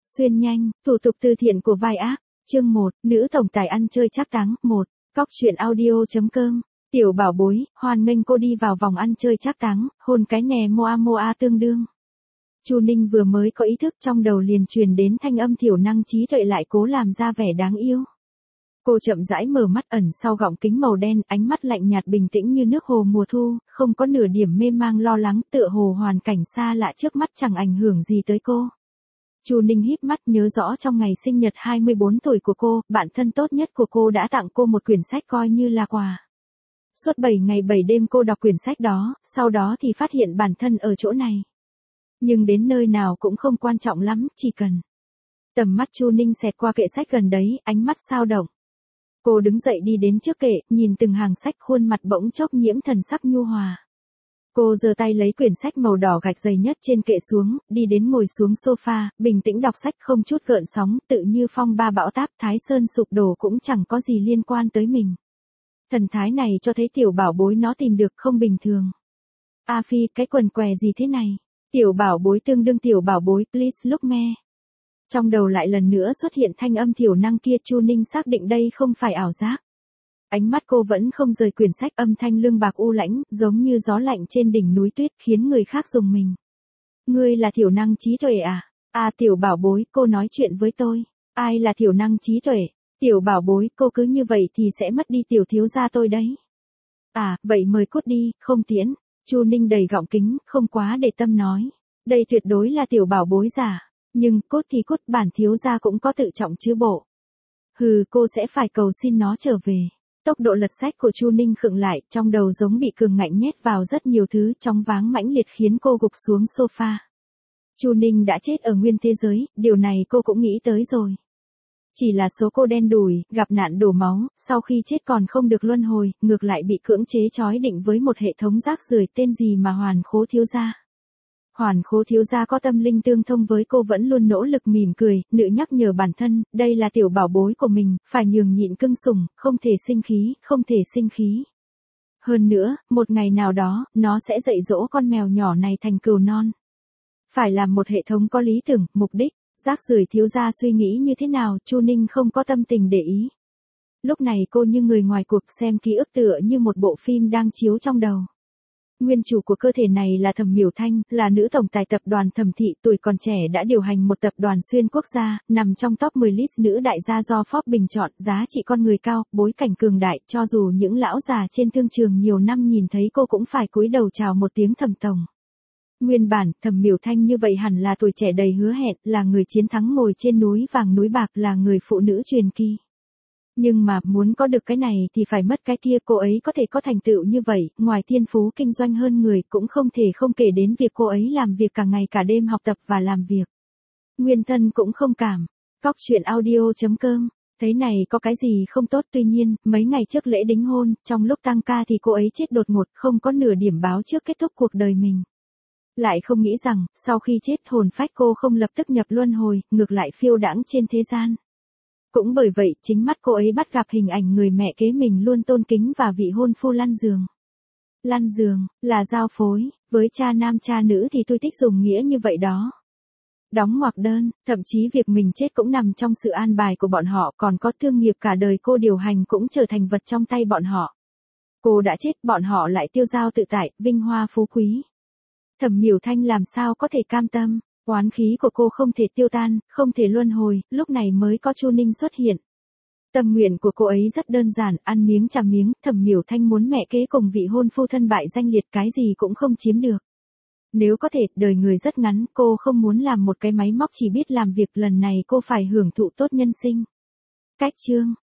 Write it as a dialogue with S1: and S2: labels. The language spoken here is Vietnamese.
S1: Xuyên nhanh, thủ tục từ thiện của vai ác. Chương 1, nữ tổng tài ăn chơi trác táng. 1. Cóc truyện audio.com. Tiểu bảo bối, hoan nghênh cô đi vào vòng ăn chơi trác táng, hôn cái nè moa moa tương đương. Chu Ninh vừa mới có ý thức trong đầu liền truyền đến thanh âm thiểu năng trí tuệ lại cố làm ra vẻ đáng yêu. Cô chậm rãi mở mắt ẩn sau gọng kính màu đen, ánh mắt lạnh nhạt bình tĩnh như nước hồ mùa thu, không có nửa điểm mê mang lo lắng, tựa hồ hoàn cảnh xa lạ trước mắt chẳng ảnh hưởng gì tới cô. Chu Ninh híp mắt nhớ rõ trong ngày sinh nhật 24 tuổi của cô, bạn thân tốt nhất của cô đã tặng cô một quyển sách coi như là quà. Suốt 7 ngày 7 đêm cô đọc quyển sách đó, sau đó thì phát hiện bản thân ở chỗ này. Nhưng đến nơi nào cũng không quan trọng lắm, chỉ cần. Tầm mắt Chu Ninh xẹt qua kệ sách gần đấy, ánh mắt sao động. Cô đứng dậy đi đến trước kệ, nhìn từng hàng sách, khuôn mặt bỗng chốc nhiễm thần sắc nhu hòa. Cô giơ tay lấy quyển sách màu đỏ gạch dày nhất trên kệ xuống, đi đến ngồi xuống sofa, bình tĩnh đọc sách không chút gợn sóng, tự như phong ba bão táp, Thái Sơn sụp đổ cũng chẳng có gì liên quan tới mình. Thần thái này cho thấy tiểu bảo bối nó tìm được không bình thường. A Phi, cái quần què gì thế này? Tiểu bảo bối tương đương tiểu bảo bối, please look me. Trong đầu lại lần nữa xuất hiện thanh âm thiểu năng kia. Chu Ninh xác định đây không phải ảo giác. Ánh mắt cô vẫn không rời quyển sách, âm thanh lương bạc u lãnh, giống như gió lạnh trên đỉnh núi tuyết, khiến người khác rùng mình. Ngươi là thiểu năng trí tuệ à? À tiểu bảo bối, cô nói chuyện với tôi. Ai là thiểu năng trí tuệ? Tiểu bảo bối, cô cứ như vậy thì sẽ mất đi tiểu thiếu gia tôi đấy. À, vậy mời cút đi, không tiễn. Chu Ninh đầy gọng kính, không quá để tâm nói. Đây tuyệt đối là tiểu bảo bối giả. Nhưng, cút thì cút, bản thiếu gia cũng có tự trọng chứ bộ. Hừ, cô sẽ phải cầu xin nó trở về. Tốc độ lật sách của Chu Ninh khựng lại, trong đầu giống bị cường ngạnh nhét vào rất nhiều thứ, chóng váng mãnh liệt khiến cô gục xuống sofa. Chu Ninh đã chết ở nguyên thế giới, điều này cô cũng nghĩ tới rồi. Chỉ là số cô đen đủi, gặp nạn đổ máu, sau khi chết còn không được luân hồi, ngược lại bị cưỡng chế trói định với một hệ thống rác rưởi tên gì mà Hoàn Khố thiếu gia. Hoàn Khố thiếu gia có tâm linh tương thông với cô vẫn luôn nỗ lực mỉm cười, nữ nhắc nhở bản thân, đây là tiểu bảo bối của mình, phải nhường nhịn cưng sủng, không thể sinh khí, không thể sinh khí. Hơn nữa, một ngày nào đó, nó sẽ dạy dỗ con mèo nhỏ này thành cừu non. Phải làm một hệ thống có lý tưởng, mục đích. Rác rưởi thiếu gia suy nghĩ như thế nào, Chu Ninh không có tâm tình để ý. Lúc này cô như người ngoài cuộc, xem ký ức tựa như một bộ phim đang chiếu trong đầu. Nguyên chủ của cơ thể này là Thẩm Miểu Thanh, là nữ tổng tài tập đoàn Thẩm thị, tuổi còn trẻ đã điều hành một tập đoàn xuyên quốc gia, nằm trong top 10 list nữ đại gia do Forbes bình chọn, giá trị con người cao, bối cảnh cường đại, cho dù những lão già trên thương trường nhiều năm nhìn thấy cô cũng phải cúi đầu chào một tiếng Thẩm tổng. Nguyên bản, Thẩm Miểu Thanh như vậy hẳn là tuổi trẻ đầy hứa hẹn, là người chiến thắng ngồi trên núi vàng núi bạc, là người phụ nữ truyền kỳ. Nhưng mà, muốn có được cái này thì phải mất cái kia, cô ấy có thể có thành tựu như vậy, ngoài thiên phú kinh doanh hơn người, cũng không thể không kể đến việc cô ấy làm việc cả ngày cả đêm học tập và làm việc. Nguyên thân cũng không cảm. Cóc truyện audio.com. Thấy này có cái gì không tốt, tuy nhiên, mấy ngày trước lễ đính hôn, trong lúc tăng ca thì cô ấy chết đột ngột, không có nửa điểm báo trước kết thúc cuộc đời mình. Lại không nghĩ rằng, sau khi chết hồn phách cô không lập tức nhập luân hồi, ngược lại phiêu đãng trên thế gian. Cũng bởi vậy, chính mắt cô ấy bắt gặp hình ảnh người mẹ kế mình luôn tôn kính và vị hôn phu lăn giường. Lăn giường, là giao phối, với cha nam cha nữ thì tôi thích dùng nghĩa như vậy đó. Đóng ngoặc đơn, thậm chí việc mình chết cũng nằm trong sự an bài của bọn họ, còn có thương nghiệp cả đời cô điều hành cũng trở thành vật trong tay bọn họ. Cô đã chết, bọn họ lại tiêu dao tự tại, vinh hoa phú quý. Thẩm Miểu Thanh làm sao có thể cam tâm, oán khí của cô không thể tiêu tan, không thể luân hồi, lúc này mới có Chu Ninh xuất hiện. Tâm nguyện của cô ấy rất đơn giản, ăn miếng trả miếng, Thẩm Miểu Thanh muốn mẹ kế cùng vị hôn phu thân bại danh liệt, cái gì cũng không chiếm được. Nếu có thể, đời người rất ngắn, cô không muốn làm một cái máy móc chỉ biết làm việc, lần này cô phải hưởng thụ tốt nhân sinh. Cách chương,